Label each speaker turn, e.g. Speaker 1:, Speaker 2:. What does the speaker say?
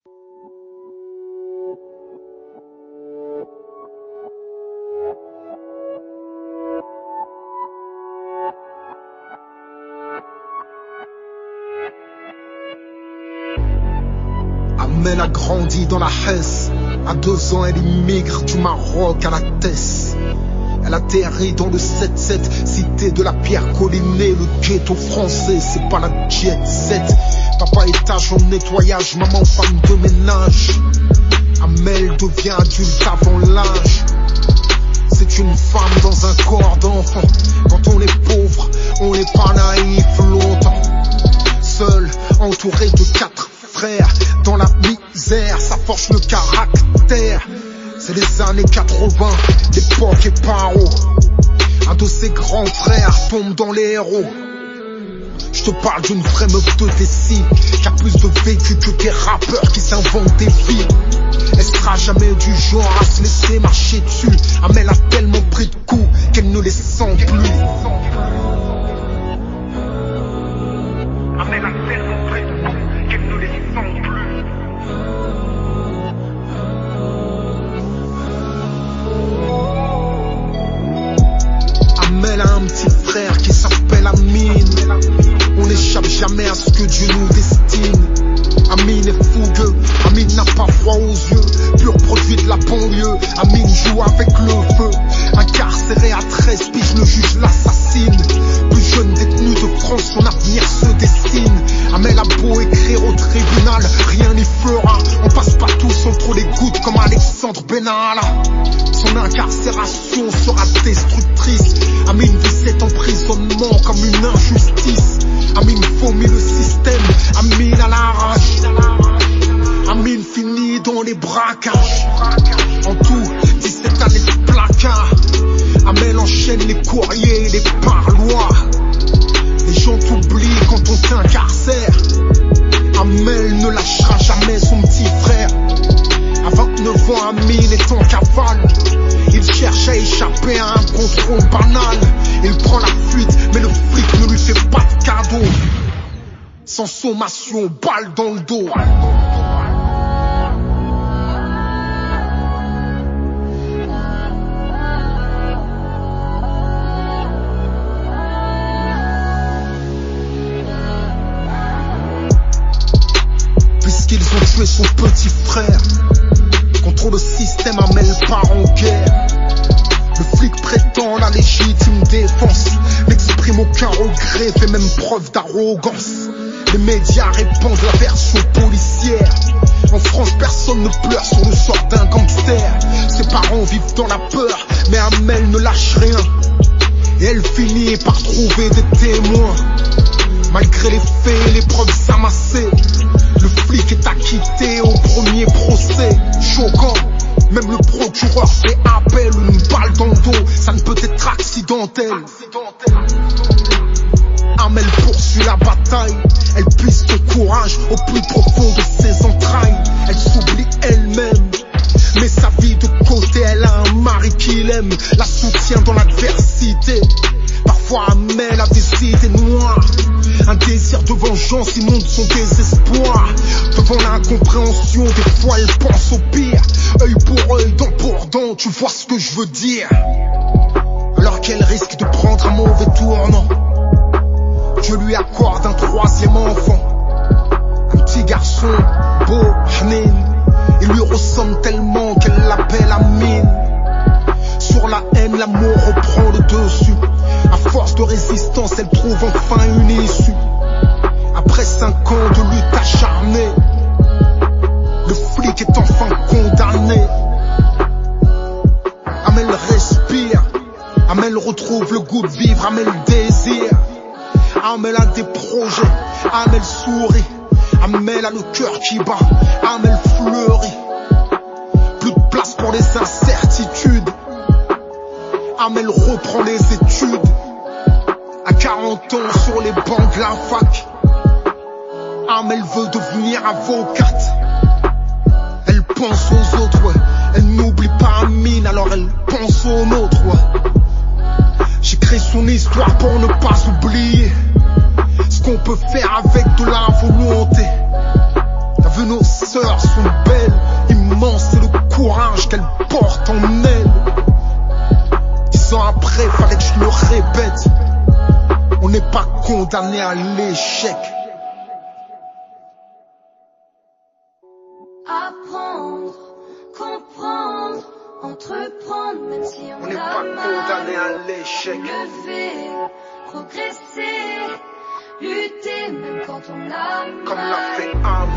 Speaker 1: Amel a grandi dans la Hesse. À 2 ans, elle immigre du Maroc à la Tesse. Elle atterrit dans le 7-7, cité de la pierre collinée. Le ghetto français, c'est pas la jet set. Papa étage en nettoyage, maman femme de ménage. Amel devient adulte avant l'âge. C'est une femme dans un corps d'enfant. Quand on est pauvre, on n'est pas naïf longtemps. Seul, entouré de 4 frères, dans la misère, ça forge le caractère. C'est les années 80, l'époque est paro. Un de ses grands frères tombe dans les héros. Je te parle d'une vraie meuf de Tessie, qui a plus de vécu que des rappeurs qui s'inventent des vies. Elle sera jamais du genre à se laisser marcher dessus. Amel a tellement pris de coups qu'elle ne les sent plus. Amel a tellement pris de coups qu'elle ne les sent plus. Amel a un petit frère qui s'appelle Amine. On n'échappe jamais à ce que Dieu nous destine. Amine est fougueux, Amine n'a pas froid aux yeux. Pur produit de la banlieue, Amine joue avec le feu. Incarcéré à 13 piges, le juge l'assassine. Plus jeune détenu de France, son avenir se destine. Amel a beau écrire au tribunal, rien n'y fera. On passe pas tous entre les gouttes comme Alexandre Benalla. Son incarcération sera destructrice. Amine vit cet emprisonnement comme une injustice. Amine vomit le système, Amine à la rage. Amine finit dans les braquages. En tout, 17 années de placard. Amel enchaîne les courriers et les parloirs. Les gens t'oublient quand on t'incarcère. Amel ne lâchera jamais son petit frère. À 29 ans, Amine est en cavale. Il cherche à échapper à un contrôle banal. Il prend la fuite, mais le flic ne lui fait pas de cadeau. Sans sommation, balle dans le dos. Puisqu'ils ont tué son petit frère, contre le système, Amel part en guerre. Le flic prétend la légitime défense, n'exprime aucun regret, fait même preuve d'arrogance. Les médias répandent la version policière. En France, personne ne pleure sur le sort d'un gangster. Ses parents vivent dans la peur, mais Amel ne lâche rien. Et elle finit par trouver des témoins. Malgré les faits et les preuves amassées, le flic est acquitté au premier procès. Choquant, même le procureur fait appel. Une balle dans le dos, ça ne peut être accidentel. Amel poursuit la bataille. Elle puise de courage au plus profond de ses entrailles. Elle s'oublie elle-même, met sa vie de côté. Elle a un mari qui l'aime, la soutient dans l'adversité. Parfois Amel a des idées noires, un désir de vengeance inonde son désespoir. Devant l'incompréhension, des fois elle pense au pire. Œil pour œil, dent pour dent, tu vois ce que je veux dire. Alors qu'elle risque de prendre un mauvais tournant, Dieu lui accorde un 3e enfant. Un petit garçon, beau, Hanin. Il lui ressemble tellement qu'elle l'appelle Amine. Sur la haine, l'amour reprend le dessus. À force de résistance, elle trouve enfin une issue. Après 5 ans de lutte acharnée, le flic est enfin condamné. Amel respire, Amel retrouve le goût de vivre, Amel désire. Amel a des projets, Amel sourit. Amel a le cœur qui bat, Amel fleurit. Plus de place pour les incertitudes, Amel reprend les études. À 40 ans sur les bancs de la fac, Amel veut devenir avocate. Elle pense aux autres, ouais. Elle n'oublie pas Amine, alors elle pense aux nôtres, ouais. J'écris son histoire pour ne pas oublier ce qu'on peut faire avec de la volonté. T'as vu, nos sœurs sont porte en aile. 10 ans après, fallait que je le répète. On n'est pas condamné à l'échec.
Speaker 2: Apprendre, comprendre, entreprendre, même si on
Speaker 1: n'est
Speaker 2: a
Speaker 1: pas
Speaker 2: mal.
Speaker 1: condamné à l'échec.
Speaker 2: Lever, progresser, lutter, même quand on a mal.
Speaker 1: Comme l'a fait Am.